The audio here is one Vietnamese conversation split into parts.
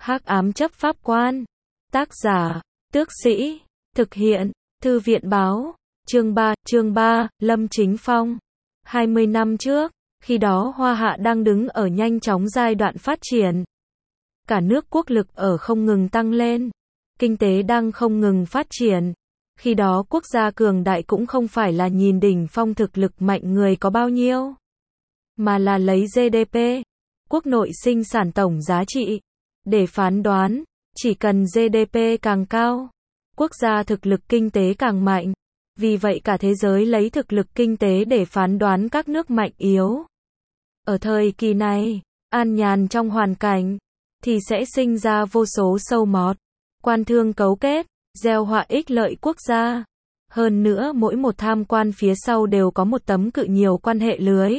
Hắc ám chấp pháp quan. Tác giả, Tước Sĩ. Thực hiện, Thư viện Báo. Chương 3, Lâm Chính Phong. 20 năm trước, khi đó Hoa Hạ đang đứng ở nhanh chóng giai đoạn phát triển. Cả nước quốc lực ở không ngừng tăng lên. Kinh tế đang không ngừng phát triển. Khi đó quốc gia cường đại cũng không phải là nhìn đỉnh phong thực lực mạnh người có bao nhiêu, mà là lấy GDP, quốc nội sinh sản tổng giá trị, để phán đoán. Chỉ cần GDP càng cao, quốc gia thực lực kinh tế càng mạnh. Vì vậy cả thế giới lấy thực lực kinh tế để phán đoán các nước mạnh yếu. Ở thời kỳ này, an nhàn trong hoàn cảnh, thì sẽ sinh ra vô số sâu mọt, quan thương cấu kết, gieo họa ích lợi quốc gia. Hơn nữa mỗi một tham quan phía sau đều có một tấm cự nhiều quan hệ lưới,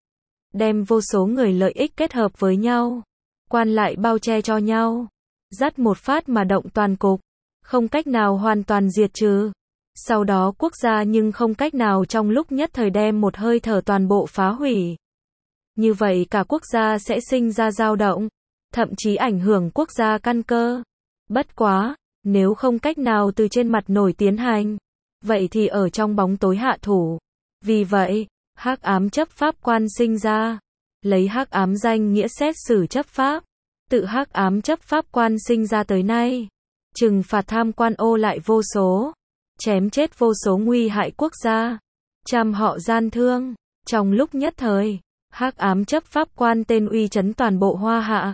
đem vô số người lợi ích kết hợp với nhau, quan lại bao che cho nhau, dắt một phát mà động toàn cục, không cách nào hoàn toàn diệt trừ. Sau đó quốc gia nhưng không cách nào trong lúc nhất thời đem một hơi thở toàn bộ phá hủy. Như vậy cả quốc gia sẽ sinh ra dao động, thậm chí ảnh hưởng quốc gia căn cơ. Bất quá, nếu không cách nào từ trên mặt nổi tiến hành, vậy thì ở trong bóng tối hạ thủ. Vì vậy, hắc ám chấp pháp quan sinh ra, lấy hắc ám danh nghĩa xét xử chấp pháp. Tự hắc ám chấp pháp quan sinh ra tới nay, trừng phạt tham quan ô lại vô số, chém chết vô số nguy hại quốc gia, trăm họ gian thương. Trong lúc nhất thời, hắc ám chấp pháp quan tên uy chấn toàn bộ Hoa Hạ.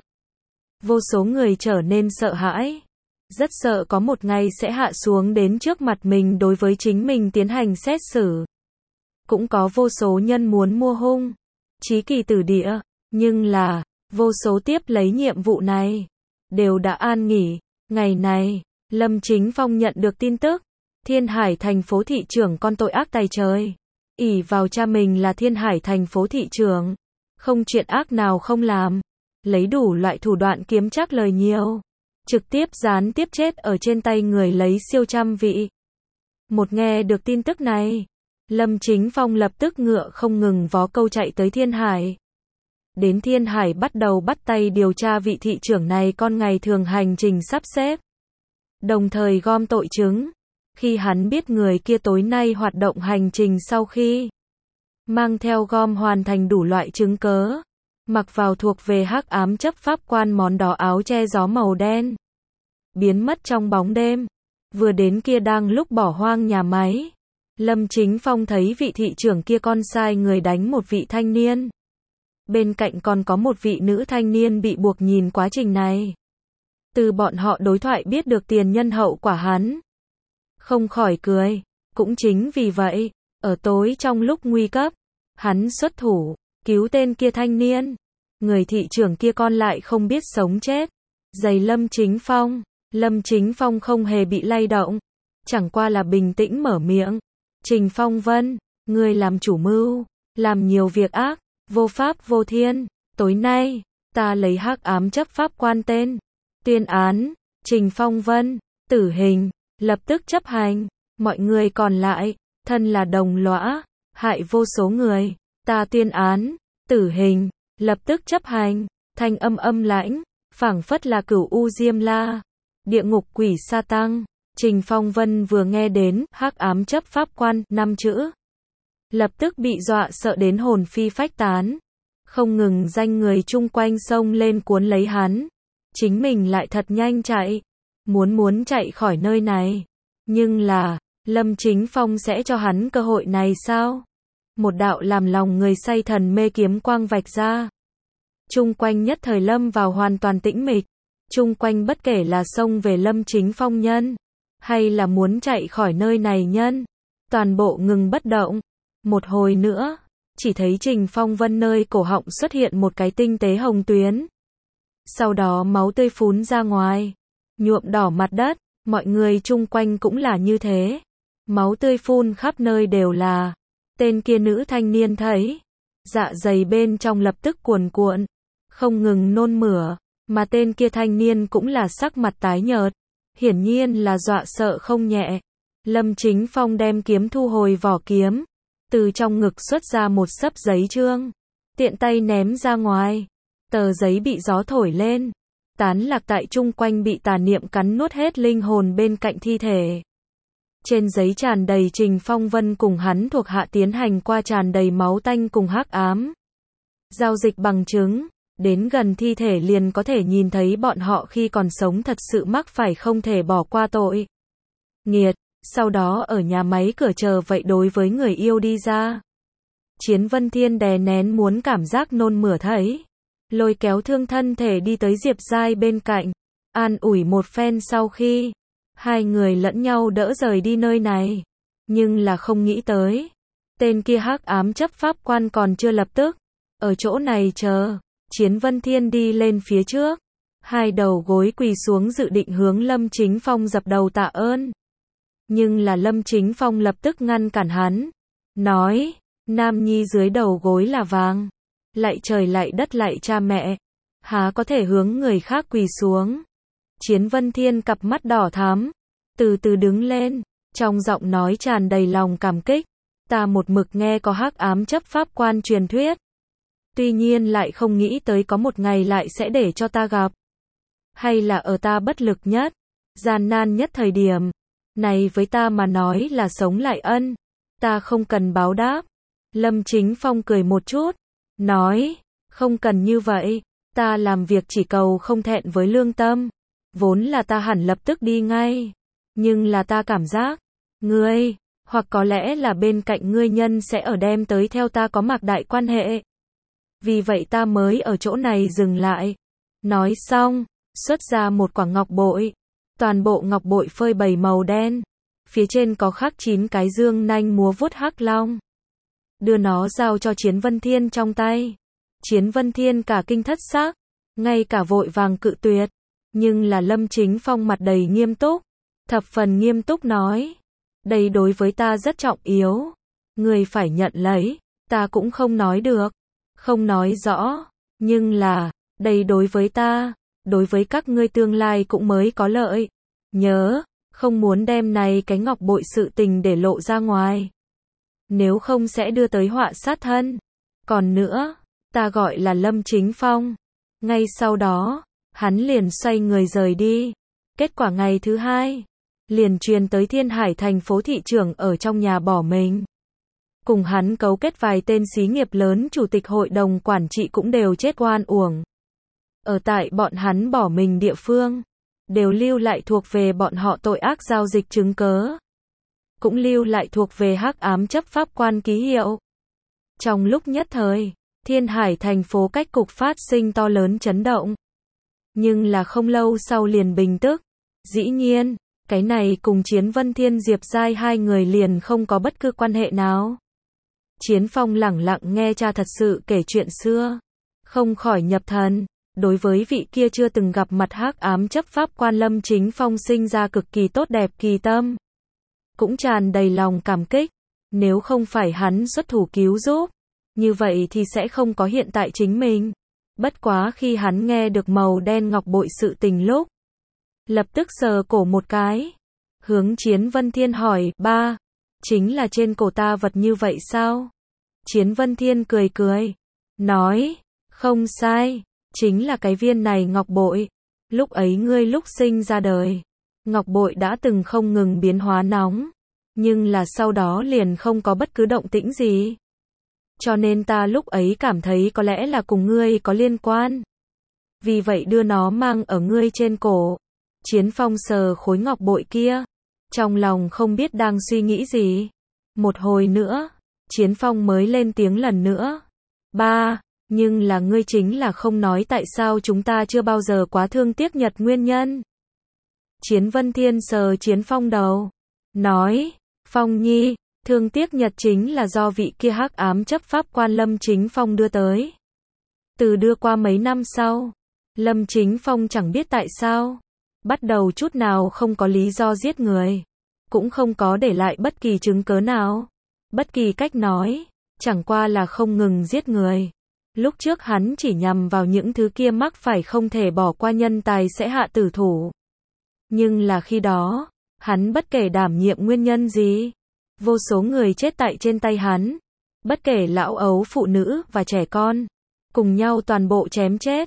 Vô số người trở nên sợ hãi, rất sợ có một ngày sẽ hạ xuống đến trước mặt mình đối với chính mình tiến hành xét xử. Cũng có vô số nhân muốn mua hung, chí kỳ tử địa, nhưng là, vô số tiếp lấy nhiệm vụ này, đều đã an nghỉ. Ngày này, Lâm Chính Phong nhận được tin tức, Thiên Hải thành phố thị trưởng con tội ác tày trời, ỷ vào cha mình là Thiên Hải thành phố thị trưởng, không chuyện ác nào không làm, lấy đủ loại thủ đoạn kiếm trác lời nhiều, trực tiếp gián tiếp chết ở trên tay người lấy siêu trăm vị. Một nghe được tin tức này, Lâm Chính Phong lập tức ngựa không ngừng vó câu chạy tới Thiên Hải. Đến Thiên Hải bắt đầu bắt tay điều tra vị thị trưởng này con ngày thường hành trình sắp xếp, đồng thời gom tội chứng. Khi hắn biết người kia tối nay hoạt động hành trình sau khi mang theo gom hoàn thành đủ loại chứng cớ, mặc vào thuộc về hắc ám chấp pháp quan món đó áo che gió màu đen, biến mất trong bóng đêm. Vừa đến kia đang lúc bỏ hoang nhà máy, Lâm Chính Phong thấy vị thị trưởng kia con sai người đánh một vị thanh niên. Bên cạnh còn có một vị nữ thanh niên bị buộc nhìn quá trình này. Từ bọn họ đối thoại biết được tiền nhân hậu quả hắn. Không khỏi cười. Cũng chính vì vậy, ở tối trong lúc nguy cấp, hắn xuất thủ, cứu tên kia thanh niên. Người thị trưởng kia con lại không biết sống chết. Giày Lâm Chính Phong. Lâm Chính Phong không hề bị lay động. Chẳng qua là bình tĩnh mở miệng. Trình Phong Vân, ngươi làm chủ mưu, làm nhiều việc ác, vô pháp vô thiên. Tối nay, ta lấy hắc ám chấp pháp quan tên, tuyên án, Trình Phong Vân, tử hình, lập tức chấp hành. Mọi người còn lại, thân là đồng lõa, hại vô số người, ta tuyên án, tử hình, lập tức chấp hành. Thanh âm âm lãnh, phảng phất là Cửu U Diêm La, địa ngục quỷ sa tăng. Trình Phong Vân vừa nghe đến hắc ám chấp pháp quan 5 chữ, lập tức bị dọa sợ đến hồn phi phách tán, không ngừng danh người chung quanh xông lên cuốn lấy hắn. Chính mình lại thật nhanh chạy, muốn chạy khỏi nơi này. Nhưng là, Lâm Chính Phong sẽ cho hắn cơ hội này sao? Một đạo làm lòng người say thần mê kiếm quang vạch ra. Chung quanh nhất thời lâm vào hoàn toàn tĩnh mịch. Chung quanh bất kể là xông về Lâm Chính Phong nhân, hay là muốn chạy khỏi nơi này nhân, toàn bộ ngừng bất động. Một hồi nữa, chỉ thấy Trình Phong Vân nơi cổ họng xuất hiện một cái tinh tế hồng tuyến. Sau đó máu tươi phún ra ngoài, nhuộm đỏ mặt đất. Mọi người chung quanh cũng là như thế. Máu tươi phun khắp nơi đều là. Tên kia nữ thanh niên thấy, dạ dày bên trong lập tức cuồn cuộn, không ngừng nôn mửa. Mà tên kia thanh niên cũng là sắc mặt tái nhợt, hiển nhiên là dọa sợ không nhẹ. Lâm Chính Phong đem kiếm thu hồi vỏ kiếm, từ trong ngực xuất ra một xấp giấy chương, tiện tay ném ra ngoài. Tờ giấy bị gió thổi lên, tán lạc tại chung quanh bị tà niệm cắn nuốt hết linh hồn bên cạnh thi thể. Trên giấy tràn đầy Trình Phong Vân cùng hắn thuộc hạ tiến hành qua tràn đầy máu tanh cùng hắc ám. Giao dịch bằng chứng, đến gần thi thể liền có thể nhìn thấy bọn họ khi còn sống thật sự mắc phải không thể bỏ qua tội. Nghiệt, sau đó ở nhà máy cửa chờ vậy đối với người yêu đi ra. Chiến Vân Thiên đè nén muốn cảm giác nôn mửa thấy. Lôi kéo thương thân thể đi tới Diệp Giai bên cạnh. An ủi một phen sau khi hai người lẫn nhau đỡ rời đi nơi này. Nhưng là không nghĩ tới. Tên kia hắc ám chấp pháp quan còn chưa lập tức. Ở chỗ này chờ. Chiến Vân Thiên đi lên phía trước. Hai đầu gối quỳ xuống dự định hướng Lâm Chính Phong dập đầu tạ ơn. Nhưng là Lâm Chính Phong lập tức ngăn cản hắn. Nói, nam nhi dưới đầu gối là vàng. Lạy trời lạy đất lạy cha mẹ. Há có thể hướng người khác quỳ xuống. Chiến Vân Thiên cặp mắt đỏ thắm. Từ từ đứng lên. Trong giọng nói tràn đầy lòng cảm kích. Ta một mực nghe có hắc ám chấp pháp quan truyền thuyết. Tuy nhiên lại không nghĩ tới có một ngày lại sẽ để cho ta gặp. Hay là ở ta bất lực nhất, gian nan nhất thời điểm. Này với ta mà nói là sống lại ân. Ta không cần báo đáp. Lâm Chính Phong cười một chút. Nói, không cần như vậy. Ta làm việc chỉ cầu không thẹn với lương tâm. Vốn là ta hẳn lập tức đi ngay. Nhưng là ta cảm giác, ngươi, hoặc có lẽ là bên cạnh ngươi nhân sẽ ở đem tới theo ta có mạc đại quan hệ. Vì vậy ta mới ở chỗ này dừng lại. Nói xong, xuất ra một quả ngọc bội. Toàn bộ ngọc bội phơi bày màu đen. Phía trên có khắc 9 cái dương nanh múa vuốt hắc long. Đưa nó giao cho Chiến Vân Thiên trong tay. Chiến Vân Thiên cả kinh thất xác. Ngay cả vội vàng cự tuyệt. Nhưng là Lâm Chính Phong mặt đầy nghiêm túc. Thập phần nghiêm túc nói. Đây đối với ta rất trọng yếu. Người phải nhận lấy. Ta cũng không nói được. Không nói rõ. Nhưng là, đây đối với ta. Đối với các ngươi tương lai cũng mới có lợi. Nhớ, không muốn đem này cái ngọc bội sự tình để lộ ra ngoài. Nếu không sẽ đưa tới họa sát thân. Còn nữa, ta gọi là Lâm Chính Phong. Ngay sau đó, hắn liền xoay người rời đi. Kết quả ngày thứ hai, liền truyền tới Thiên Hải thành phố thị trưởng ở trong nhà bỏ mình. Cùng hắn cấu kết vài tên xí nghiệp lớn chủ tịch hội đồng quản trị cũng đều chết oan uổng. Ở tại bọn hắn bỏ mình địa phương, đều lưu lại thuộc về bọn họ tội ác giao dịch chứng cớ. Cũng lưu lại thuộc về hắc ám chấp pháp quan ký hiệu. Trong lúc nhất thời, Thiên Hải thành phố cách cục phát sinh to lớn chấn động. Nhưng là không lâu sau liền bình tức. Dĩ nhiên, cái này cùng Chiến Vân Thiên Diệp Giai hai người liền không có bất cứ quan hệ nào. Chiến Phong lẳng lặng nghe cha thật sự kể chuyện xưa. Không khỏi nhập thần. Đối với vị kia chưa từng gặp mặt hắc ám chấp pháp quan Lâm Chính Phong sinh ra cực kỳ tốt đẹp kỳ tâm. Cũng tràn đầy lòng cảm kích. Nếu không phải hắn xuất thủ cứu giúp, như vậy thì sẽ không có hiện tại chính mình. Bất quá khi hắn nghe được màu đen ngọc bội sự tình lúc, lập tức sờ cổ một cái. Hướng Chiến Vân Thiên hỏi, ba, chính là trên cổ ta vật như vậy sao? Chiến Vân Thiên cười cười, nói, không sai, chính là cái viên này ngọc bội. Lúc ấy ngươi lúc sinh ra đời, ngọc bội đã từng không ngừng biến hóa nóng, nhưng là sau đó liền không có bất cứ động tĩnh gì. Cho nên ta lúc ấy cảm thấy có lẽ là cùng ngươi có liên quan. Vì vậy đưa nó mang ở ngươi trên cổ. Chiến Phong sờ khối ngọc bội kia, trong lòng không biết đang suy nghĩ gì. Một hồi nữa, Chiến Phong mới lên tiếng lần nữa. Ba, nhưng là ngươi chính là không nói tại sao chúng ta chưa bao giờ quá thương tiếc Nhật nguyên nhân. Chiến Vân Thiên sờ Chiến Phong đầu, nói, Phong Nhi, thương tiếc Nhật chính là do vị kia hắc ám chấp pháp quan Lâm Chính Phong đưa tới. Từ đưa qua mấy năm sau, Lâm Chính Phong chẳng biết tại sao, bắt đầu chút nào không có lý do giết người, cũng không có để lại bất kỳ chứng cớ nào, bất kỳ cách nói, chẳng qua là không ngừng giết người. Lúc trước hắn chỉ nhằm vào những thứ kia mắc phải không thể bỏ qua nhân tài sẽ hạ tử thủ. Nhưng là khi đó, hắn bất kể đảm nhiệm nguyên nhân gì, vô số người chết tại trên tay hắn, bất kể lão ấu phụ nữ và trẻ con, cùng nhau toàn bộ chém chết.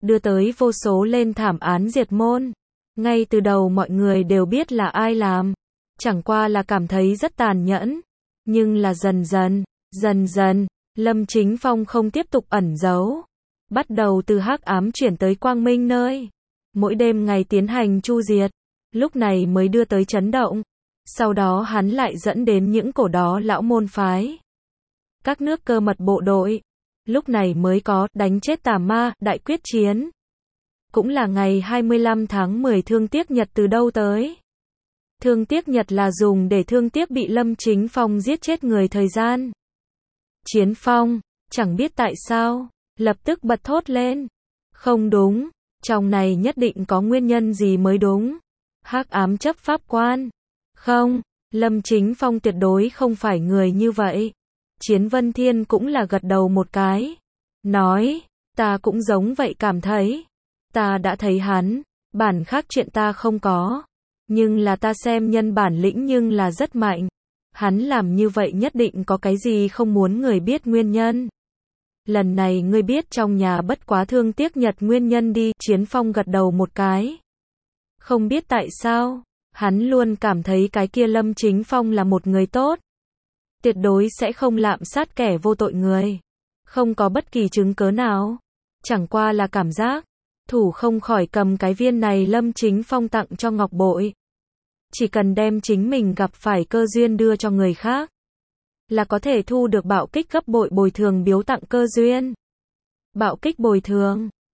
đưa tới vô số lên thảm án diệt môn. Ngay từ đầu mọi người đều biết là ai làm, chẳng qua là cảm thấy rất tàn nhẫn. Nhưng là dần dần, Lâm Chính Phong không tiếp tục ẩn giấu. Bắt đầu từ hắc ám chuyển tới quang minh nơi. Mỗi đêm ngày tiến hành chu diệt, lúc này mới đưa tới chấn động. Sau đó hắn lại dẫn đến những cổ đó lão môn phái. Các nước cơ mật bộ đội. Lúc này mới có đánh chết tà ma, đại quyết chiến. Cũng là ngày 25 tháng 10 thương tiếc nhật từ đâu tới. Thương tiếc nhật là dùng để thương tiếc bị Lâm Chính Phong giết chết người thời gian. Chiến Phong, chẳng biết tại sao, lập tức bật thốt lên. Không đúng, trong này nhất định có nguyên nhân gì mới đúng. Hắc ám chấp pháp quan. Không, Lâm Chính Phong tuyệt đối không phải người như vậy. Chiến Vân Thiên cũng là gật đầu một cái. Nói, ta cũng giống vậy cảm thấy. Ta đã thấy hắn, bản khác chuyện ta không có. Nhưng là ta xem nhân bản lĩnh nhưng là rất mạnh. Hắn làm như vậy nhất định có cái gì không muốn người biết nguyên nhân. Lần này ngươi biết trong nhà bất quá thương tiếc nhật nguyên nhân đi. Chiến Phong gật đầu một cái. Không biết tại sao, hắn luôn cảm thấy cái kia Lâm Chính Phong là một người tốt. Tuyệt đối sẽ không lạm sát kẻ vô tội người. Không có bất kỳ chứng cớ nào. Chẳng qua là cảm giác. Thủ không khỏi cầm cái viên này Lâm Chính Phong tặng cho ngọc bội. Chỉ cần đem chính mình gặp phải cơ duyên đưa cho người khác. Là có thể thu được bạo kích gấp bội bồi thường biếu tặng cơ duyên. Bạo kích bồi thường.